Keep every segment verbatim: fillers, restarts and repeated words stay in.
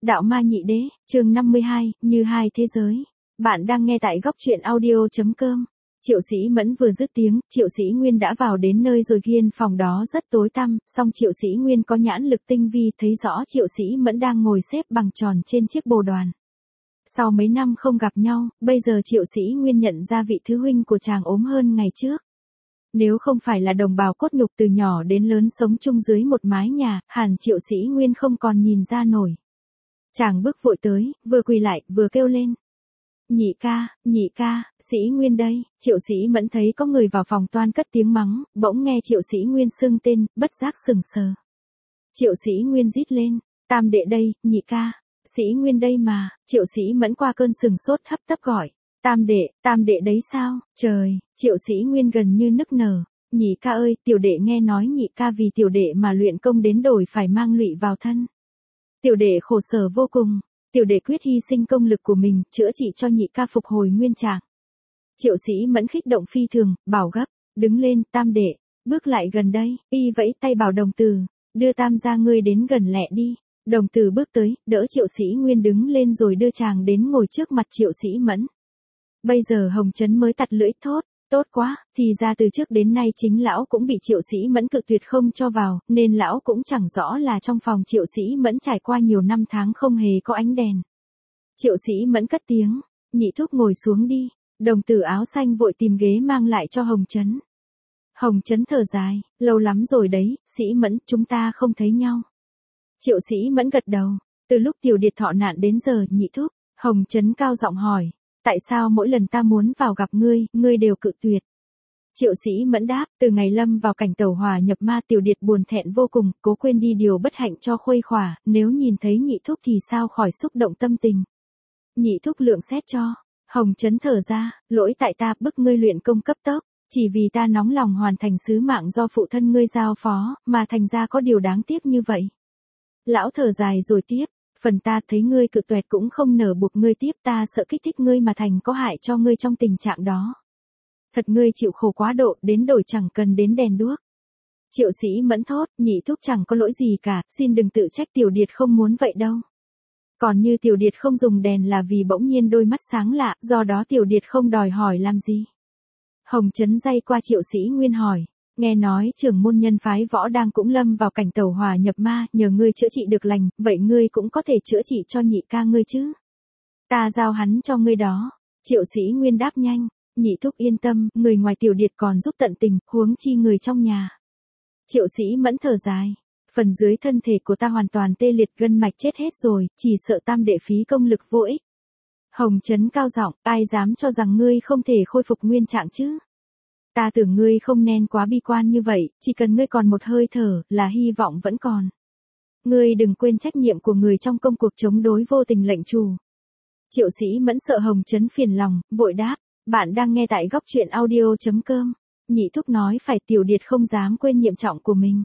Đạo ma nhị đế, chương năm mươi hai, như hai thế giới. Bạn đang nghe tại góc truyện audio.com. Triệu Sĩ Mẫn vừa dứt tiếng, Triệu Sĩ Nguyên đã vào đến nơi rồi. Gian phòng đó rất tối tăm, song Triệu Sĩ Nguyên có nhãn lực tinh vi, thấy rõ Triệu Sĩ Mẫn đang ngồi xếp bằng tròn trên chiếc bồ đoàn. Sau mấy năm không gặp nhau, bây giờ Triệu Sĩ Nguyên nhận ra vị thứ huynh của chàng ốm hơn ngày trước. Nếu không phải là đồng bào cốt nhục từ nhỏ đến lớn sống chung dưới một mái nhà, hẳn Triệu Sĩ Nguyên không còn nhìn ra nổi. Chàng bước vội tới, vừa quỳ lại, vừa kêu lên. Nhị ca, nhị ca, Sĩ Nguyên đây. Triệu Sĩ Mẫn thấy có người vào phòng toan cất tiếng mắng, bỗng nghe Triệu Sĩ Nguyên xưng tên, bất giác sừng sờ. Triệu Sĩ Nguyên rít lên, tam đệ đây, nhị ca, Sĩ Nguyên đây mà. Triệu Sĩ Mẫn qua cơn sừng sốt hấp tấp gọi, tam đệ, tam đệ đấy sao? Trời, Triệu Sĩ Nguyên gần như nức nở. Nhị ca ơi, tiểu đệ nghe nói nhị ca vì tiểu đệ mà luyện công đến đổi phải mang lụy vào thân. Tiểu đệ khổ sở vô cùng, tiểu đệ quyết hy sinh công lực của mình, chữa trị cho nhị ca phục hồi nguyên trạng. Triệu Sĩ Mẫn kích động phi thường, bảo gấp, đứng lên, tam đệ, bước lại gần đây, y vẫy tay bảo đồng tử, đưa tam gia ngươi đến gần lẹ đi. Đồng tử bước tới, đỡ Triệu Sĩ Nguyên đứng lên rồi đưa chàng đến ngồi trước mặt Triệu Sĩ Mẫn. Bây giờ Hồng Trấn mới tặt lưỡi thốt. Tốt quá, thì ra từ trước đến nay chính lão cũng bị Triệu Sĩ Mẫn cự tuyệt không cho vào, nên lão cũng chẳng rõ là trong phòng Triệu Sĩ Mẫn trải qua nhiều năm tháng không hề có ánh đèn. Triệu Sĩ Mẫn cất tiếng, nhị thúc ngồi xuống đi. Đồng tử áo xanh vội tìm ghế mang lại cho Hồng Trấn. Hồng Trấn thở dài, lâu lắm rồi đấy, Sĩ Mẫn, chúng ta không thấy nhau. Triệu Sĩ Mẫn gật đầu, từ lúc Tiểu Điệt thọ nạn đến giờ, nhị thúc. Hồng Trấn cao giọng hỏi. Tại sao mỗi lần ta muốn vào gặp ngươi, ngươi đều cự tuyệt? Triệu Sĩ Mẫn đáp, từ ngày lâm vào cảnh tẩu hỏa nhập ma, Tiểu Điệt buồn thẹn vô cùng, cố quên đi điều bất hạnh cho khuây khỏa, nếu nhìn thấy nhị thúc thì sao khỏi xúc động tâm tình. Nhị thúc lượng xét cho. Hồng Trấn thở ra, lỗi tại ta bức ngươi luyện công cấp tốc, chỉ vì ta nóng lòng hoàn thành sứ mạng do phụ thân ngươi giao phó, mà thành ra có điều đáng tiếc như vậy. Lão thở dài rồi tiếp. Phần ta thấy ngươi cự tuyệt cũng không nở buộc ngươi tiếp, ta sợ kích thích ngươi mà thành có hại cho ngươi trong tình trạng đó. Thật ngươi chịu khổ quá độ, đến đổi chẳng cần đến đèn đuốc. Triệu Sĩ Mẫn thốt, nhị thúc chẳng có lỗi gì cả, xin đừng tự trách Tiểu Điệt không muốn vậy đâu. Còn như Tiểu Điệt không dùng đèn là vì bỗng nhiên đôi mắt sáng lạ, do đó Tiểu Điệt không đòi hỏi làm gì. Hồng Trấn day qua Triệu Sĩ Nguyên hỏi. Nghe nói trưởng môn nhân phái võ đang cũng lâm vào cảnh tẩu hỏa nhập ma, nhờ ngươi chữa trị được lành, vậy ngươi cũng có thể chữa trị cho nhị ca ngươi chứ? Ta giao hắn cho ngươi đó. Triệu Sĩ Nguyên đáp nhanh, nhị thúc yên tâm, người ngoài Tiểu Điệt còn giúp tận tình, huống chi người trong nhà. Triệu Sĩ Mẫn thở dài, phần dưới thân thể của ta hoàn toàn tê liệt, gân mạch chết hết rồi, chỉ sợ tam đệ phí công lực vô ích. Hồng Trấn cao giọng, ai dám cho rằng ngươi không thể khôi phục nguyên trạng chứ? Ta tưởng ngươi không nên quá bi quan như vậy, chỉ cần ngươi còn một hơi thở, là hy vọng vẫn còn. Ngươi đừng quên trách nhiệm của người trong công cuộc chống đối vô tình lệnh chủ. Triệu Sĩ Mẫn sợ Hồng Trấn phiền lòng, vội đáp, bạn đang nghe tại góc truyện audio.com. Nhị thúc nói phải, Tiểu Điệt không dám quên nhiệm trọng của mình.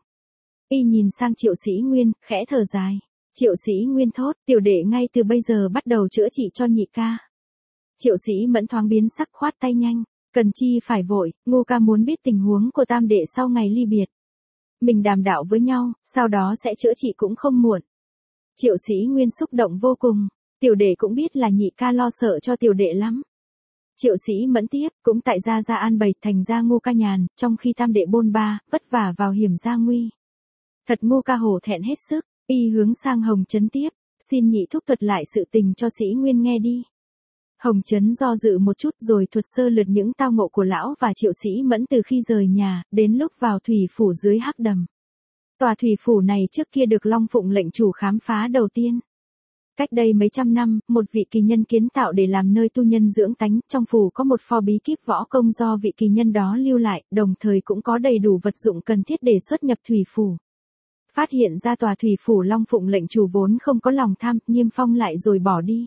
Y nhìn sang Triệu Sĩ Nguyên, khẽ thở dài. Triệu Sĩ Nguyên thốt, tiểu đệ ngay từ bây giờ bắt đầu chữa trị cho nhị ca. Triệu Sĩ Mẫn thoáng biến sắc, khoát tay nhanh. Cần chi phải vội, Ngô ca muốn biết tình huống của tam đệ sau ngày ly biệt. Mình đàm đạo với nhau, sau đó sẽ chữa trị cũng không muộn. Triệu Sĩ Nguyên xúc động vô cùng, tiểu đệ cũng biết là nhị ca lo sợ cho tiểu đệ lắm. Triệu Sĩ Mẫn tiếp, cũng tại gia gia an bày, thành ra Ngô ca nhàn, trong khi tam đệ bôn ba, vất vả vào hiểm gia nguy. Thật Ngô ca hổ thẹn hết sức, y hướng sang Hồng Trấn tiếp, xin nhị thúc thuật lại sự tình cho Sĩ Nguyên nghe đi. Hồng Trấn do dự một chút rồi thuật sơ lượt những tao ngộ của lão và Triệu Sĩ Mẫn từ khi rời nhà, đến lúc vào thủy phủ dưới hắc đầm. Tòa thủy phủ này trước kia được Long Phụng lệnh chủ khám phá đầu tiên. Cách đây mấy trăm năm, một vị kỳ nhân kiến tạo để làm nơi tu nhân dưỡng tánh, trong phủ có một pho bí kíp võ công do vị kỳ nhân đó lưu lại, đồng thời cũng có đầy đủ vật dụng cần thiết để xuất nhập thủy phủ. Phát hiện ra tòa thủy phủ, Long Phụng lệnh chủ vốn không có lòng tham, niêm phong lại rồi bỏ đi.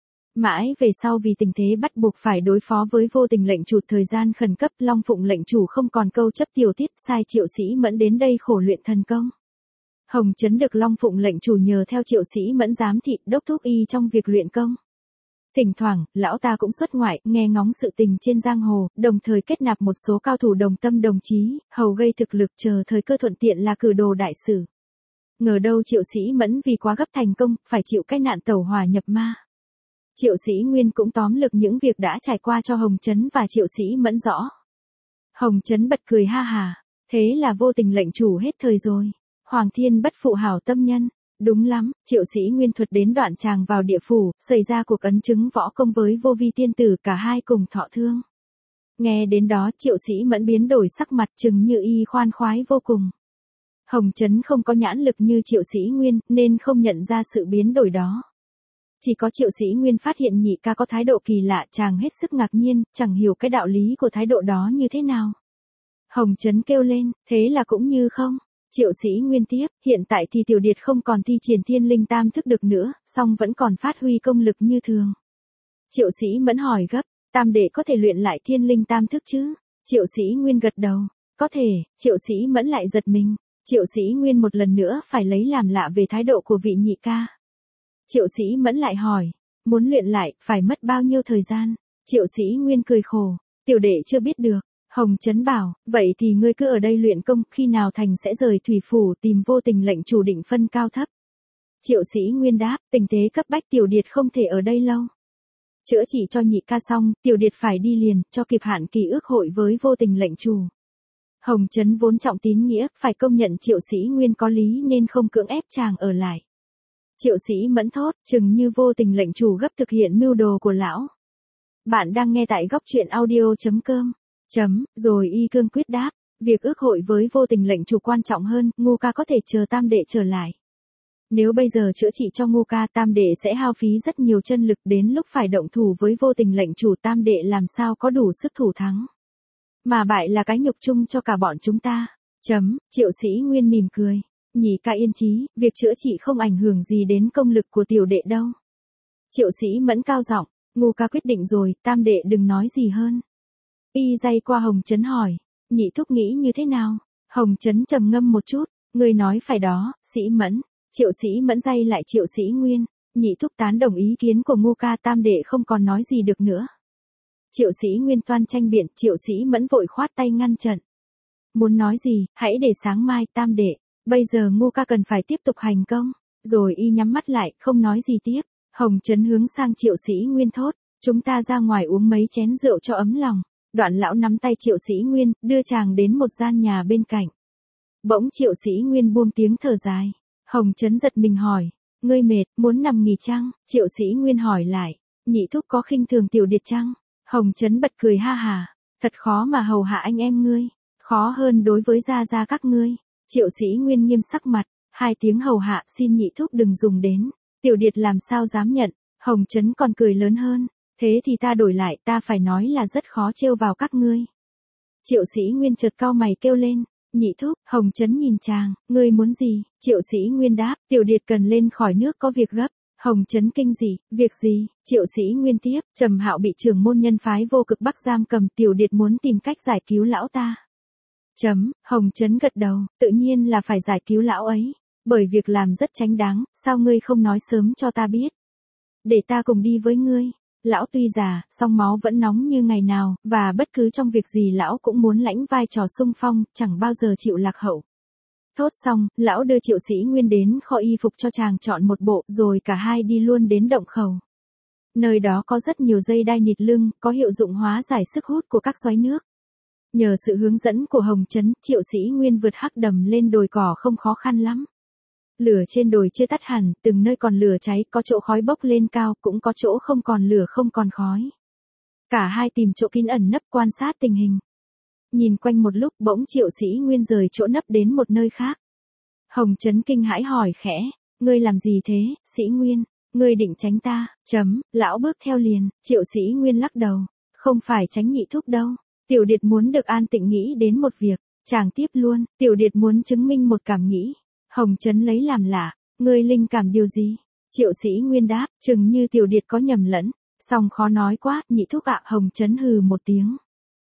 Mãi về sau vì tình thế bắt buộc phải đối phó với vô tình lệnh chủ, thời gian khẩn cấp, Long Phụng lệnh chủ không còn câu chấp tiểu tiết, sai Triệu Sĩ Mẫn đến đây khổ luyện thần công. Hồng Trấn được Long Phụng lệnh chủ nhờ theo Triệu Sĩ Mẫn giám thị, đốc thúc y trong việc luyện công. Thỉnh thoảng, lão ta cũng xuất ngoại, nghe ngóng sự tình trên giang hồ, đồng thời kết nạp một số cao thủ đồng tâm đồng chí, hầu gây thực lực, chờ thời cơ thuận tiện là cử đồ đại sử. Ngờ đâu Triệu Sĩ Mẫn vì quá gấp thành công, phải chịu cái nạn tẩu hỏa nhập ma. Triệu Sĩ Nguyên cũng tóm lược những việc đã trải qua cho Hồng Trấn và Triệu Sĩ Mẫn rõ. Hồng Trấn bật cười ha hà, thế là vô tình lệnh chủ hết thời rồi. Hoàng thiên bất phụ hảo tâm nhân. Đúng lắm, Triệu Sĩ Nguyên thuật đến đoạn chàng vào địa phủ, xảy ra cuộc ấn chứng võ công với Vô Vi tiên tử, cả hai cùng thọ thương. Nghe đến đó Triệu Sĩ Mẫn biến đổi sắc mặt, chừng như y khoan khoái vô cùng. Hồng Trấn không có nhãn lực như Triệu Sĩ Nguyên, nên không nhận ra sự biến đổi đó. Chỉ có Triệu Sĩ Nguyên phát hiện nhị ca có thái độ kỳ lạ, chàng hết sức ngạc nhiên, chẳng hiểu cái đạo lý của thái độ đó như thế nào. Hồng Trấn kêu lên, thế là cũng như không. Triệu Sĩ Nguyên tiếp, hiện tại thì Tiểu Điệt không còn thi triển Thiên Linh Tam Thức được nữa, song vẫn còn phát huy công lực như thường. Triệu Sĩ Mẫn hỏi gấp, Tam đệ có thể luyện lại Thiên Linh Tam Thức chứ? Triệu Sĩ Nguyên gật đầu, có thể. Triệu Sĩ Mẫn lại giật mình. Triệu Sĩ Nguyên một lần nữa phải lấy làm lạ về thái độ của vị nhị ca. Triệu Sĩ Mẫn lại hỏi, muốn luyện lại, phải mất bao nhiêu thời gian? Triệu Sĩ Nguyên cười khổ, tiểu đệ chưa biết được. Hồng Trấn bảo, vậy thì ngươi cứ ở đây luyện công, khi nào thành sẽ rời thủy phủ tìm Vô Tình lệnh chủ định phân cao thấp. Triệu Sĩ Nguyên đáp, tình thế cấp bách Tiểu Điệt không thể ở đây lâu. Chữa trị cho nhị ca xong, Tiểu Điệt phải đi liền, cho kịp hạn kỳ ước hội với Vô Tình lệnh chủ. Hồng Trấn vốn trọng tín nghĩa, phải công nhận Triệu Sĩ Nguyên có lý nên không cưỡng ép chàng ở lại. Triệu Sĩ Mẫn thốt, chừng như Vô Tình lệnh chủ gấp thực hiện mưu đồ của lão. Bạn đang nghe tại góc truyện audio chấm com. Chấm, rồi y cương quyết đáp, việc ước hội với Vô Tình lệnh chủ quan trọng hơn, Ngô ca có thể chờ Tam đệ trở lại. Nếu bây giờ chữa trị cho Ngô ca, Tam đệ sẽ hao phí rất nhiều chân lực, đến lúc phải động thủ với Vô Tình lệnh chủ, Tam đệ làm sao có đủ sức thủ thắng. Mà bại là cái nhục chung cho cả bọn chúng ta. Chấm, Triệu Sĩ Nguyên mỉm cười, nhị ca yên chí, việc chữa trị không ảnh hưởng gì đến công lực của tiểu đệ đâu. Triệu Sĩ Mẫn cao giọng, Ngô ca quyết định rồi, Tam đệ đừng nói gì hơn. Y dây qua Hồng Trấn hỏi, nhị thúc nghĩ như thế nào? Hồng Trấn trầm ngâm một chút, người nói phải đó, Sĩ Mẫn. Triệu Sĩ Mẫn dây lại Triệu Sĩ Nguyên, nhị thúc tán đồng ý kiến của Ngô ca, Tam đệ không còn nói gì được nữa. Triệu Sĩ Nguyên toan tranh biện, Triệu Sĩ Mẫn vội khoát tay ngăn trận. Muốn nói gì, hãy để sáng mai, Tam đệ, bây giờ Ngô ca cần phải tiếp tục hành công. Rồi y nhắm mắt lại, không nói gì tiếp. Hồng Trấn hướng sang Triệu Sĩ Nguyên thốt, chúng ta ra ngoài uống mấy chén rượu cho ấm lòng. Đoạn lão nắm tay Triệu Sĩ Nguyên, đưa chàng đến một gian nhà bên cạnh. Bỗng Triệu Sĩ Nguyên buông tiếng thở dài. Hồng Trấn giật mình hỏi, ngươi mệt, muốn nằm nghỉ chăng? Triệu Sĩ Nguyên hỏi lại, nhị thúc có khinh thường Tiểu Điệt chăng? Hồng Trấn bật cười ha hà, thật khó mà hầu hạ anh em ngươi, khó hơn đối với gia gia các ngươi. Triệu Sĩ Nguyên nghiêm sắc mặt, hai tiếng hầu hạ xin nhị thúc đừng dùng đến, Tiểu Điệt làm sao dám nhận. Hồng Trấn còn cười lớn hơn, thế thì ta đổi lại, ta phải nói là rất khó trêu vào các ngươi. Triệu Sĩ Nguyên chợt cau mày kêu lên, nhị thúc. Hồng Trấn nhìn chàng, ngươi muốn gì? Triệu Sĩ Nguyên đáp, Tiểu Điệt cần lên khỏi nước có việc gấp. Hồng Trấn kinh gì, việc gì? Triệu Sĩ Nguyên tiếp, Trầm Hạo bị trưởng môn nhân phái Vô Cực Bắc giam cầm, Tiểu Điệt muốn tìm cách giải cứu lão ta. Chấm, Hồng Trấn gật đầu, tự nhiên là phải giải cứu lão ấy, bởi việc làm rất chánh đáng, sao ngươi không nói sớm cho ta biết? Để ta cùng đi với ngươi. Lão tuy già, song máu vẫn nóng như ngày nào, và bất cứ trong việc gì lão cũng muốn lãnh vai trò xung phong, chẳng bao giờ chịu lạc hậu. Thốt xong, lão đưa Triệu Sĩ Nguyên đến kho y phục cho chàng chọn một bộ, rồi cả hai đi luôn đến động khẩu. Nơi đó có rất nhiều dây đai nịt lưng, có hiệu dụng hóa giải sức hút của các xoáy nước. Nhờ sự hướng dẫn của Hồng Trấn, Triệu Sĩ Nguyên vượt hắc đầm lên đồi cỏ không khó khăn lắm. Lửa trên đồi chưa tắt hẳn, từng nơi còn lửa cháy, có chỗ khói bốc lên cao, cũng có chỗ không còn lửa không còn khói. Cả hai tìm chỗ kín ẩn nấp quan sát tình hình. Nhìn quanh một lúc, bỗng Triệu Sĩ Nguyên rời chỗ nấp đến một nơi khác. Hồng Trấn kinh hãi hỏi khẽ, ngươi làm gì thế, Sĩ Nguyên? Ngươi định tránh ta? Chấm, lão bước theo liền. Triệu Sĩ Nguyên lắc đầu, không phải tránh nhị thúc đâu. Tiểu Điệt muốn được an tịnh nghĩ đến một việc. Chàng tiếp luôn, Tiểu Điệt muốn chứng minh một cảm nghĩ. Hồng Trấn lấy làm lạ, ngươi linh cảm điều gì? Triệu Sĩ Nguyên đáp, chừng như Tiểu Điệt có nhầm lẫn, song khó nói quá, nhị thúc ạ. Hồng Trấn hừ một tiếng.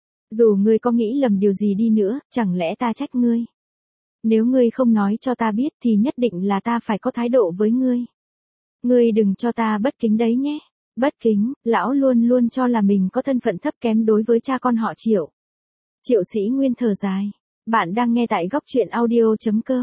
Dù ngươi có nghĩ lầm điều gì đi nữa, chẳng lẽ ta trách ngươi? Nếu ngươi không nói cho ta biết thì nhất định là ta phải có thái độ với ngươi. Ngươi đừng cho ta bất kính đấy nhé. Bất kính, lão luôn luôn cho là mình có thân phận thấp kém đối với cha con họ Triệu. Triệu Sĩ Nguyên thở dài. Bạn đang nghe tại góc truyện audio chấm com.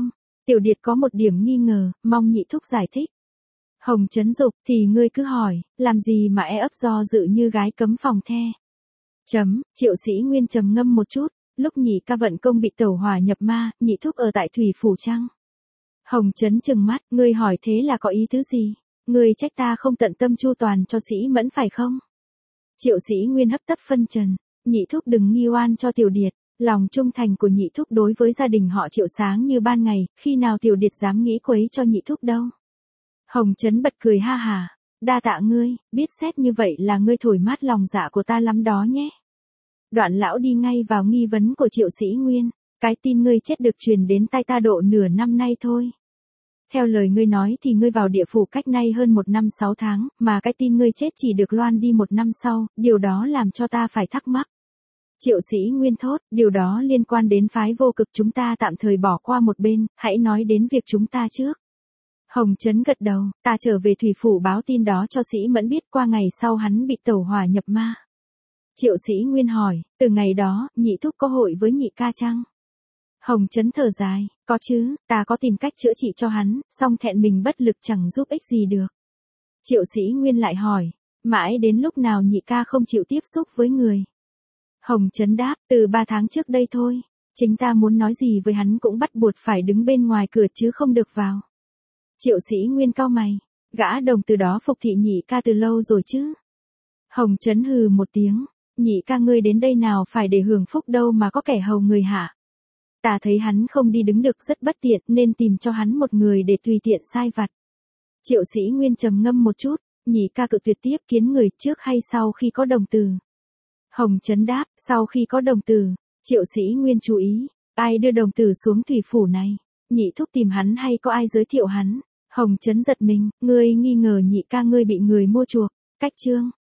Tiểu Điệt có một điểm nghi ngờ, mong nhị thúc giải thích. Hồng Trấn dục, thì ngươi cứ hỏi, làm gì mà e ấp do dự như gái cấm phòng the. Chấm, Triệu Sĩ Nguyên trầm ngâm một chút, lúc nhị ca vận công bị tẩu hỏa nhập ma, nhị thúc ở tại Thủy Phủ Trăng. Hồng Trấn trừng mắt, ngươi hỏi thế là có ý tứ gì? Ngươi trách ta không tận tâm chu toàn cho Sĩ Mẫn phải không? Triệu Sĩ Nguyên hấp tấp phân trần, nhị thúc đừng nghi oan cho Tiểu Điệt, lòng trung thành của nhị thúc đối với gia đình họ Triệu sáng như ban ngày, khi nào Tiểu Điệt dám nghĩ quấy cho nhị thúc đâu. Hồng Trấn bật cười ha hà, đa tạ ngươi, biết xét như vậy là ngươi thổi mát lòng dạ của ta lắm đó nhé. Đoạn lão đi ngay vào nghi vấn của Triệu Sĩ Nguyên, cái tin ngươi chết được truyền đến tai ta độ nửa năm nay thôi. Theo lời ngươi nói thì ngươi vào địa phủ cách nay hơn một năm sáu tháng, mà cái tin ngươi chết chỉ được loan đi một năm sau, điều đó làm cho ta phải thắc mắc. Triệu Sĩ Nguyên thốt, điều đó liên quan đến phái vô cực, chúng ta tạm thời bỏ qua một bên, hãy nói đến việc chúng ta trước. Hồng Trấn gật đầu, ta trở về Thủy Phủ báo tin đó cho Sĩ Mẫn biết, qua ngày sau hắn bị tẩu hỏa nhập ma. Triệu Sĩ Nguyên hỏi, từ ngày đó, nhị thúc có hội với nhị ca chăng? Hồng Trấn thở dài, có chứ, ta có tìm cách chữa trị cho hắn, song thẹn mình bất lực chẳng giúp ích gì được. Triệu Sĩ Nguyên lại hỏi, mãi đến lúc nào nhị ca không chịu tiếp xúc với người? Hồng Trấn đáp, từ ba tháng trước đây thôi, chính ta muốn nói gì với hắn cũng bắt buộc phải đứng bên ngoài cửa chứ không được vào. Triệu Sĩ Nguyên cau mày, gã đồng từ đó phục thị nhị ca từ lâu rồi chứ? Hồng Trấn hừ một tiếng, nhị ca ngươi đến đây nào phải để hưởng phúc đâu mà có kẻ hầu người hạ. Ta thấy hắn không đi đứng được rất bất tiện nên tìm cho hắn một người để tùy tiện sai vặt. Triệu Sĩ Nguyên trầm ngâm một chút, nhị ca cự tuyệt tiếp kiến người trước hay sau khi có đồng từ? Hồng Trấn đáp, sau khi có đồng từ. Triệu Sĩ Nguyên chú ý, ai đưa đồng từ xuống Thủy Phủ này? Nhị thúc tìm hắn hay có ai giới thiệu hắn? Hồng Trấn giật mình, ngươi nghi ngờ nhị ca ngươi bị người mua chuộc. Cách chương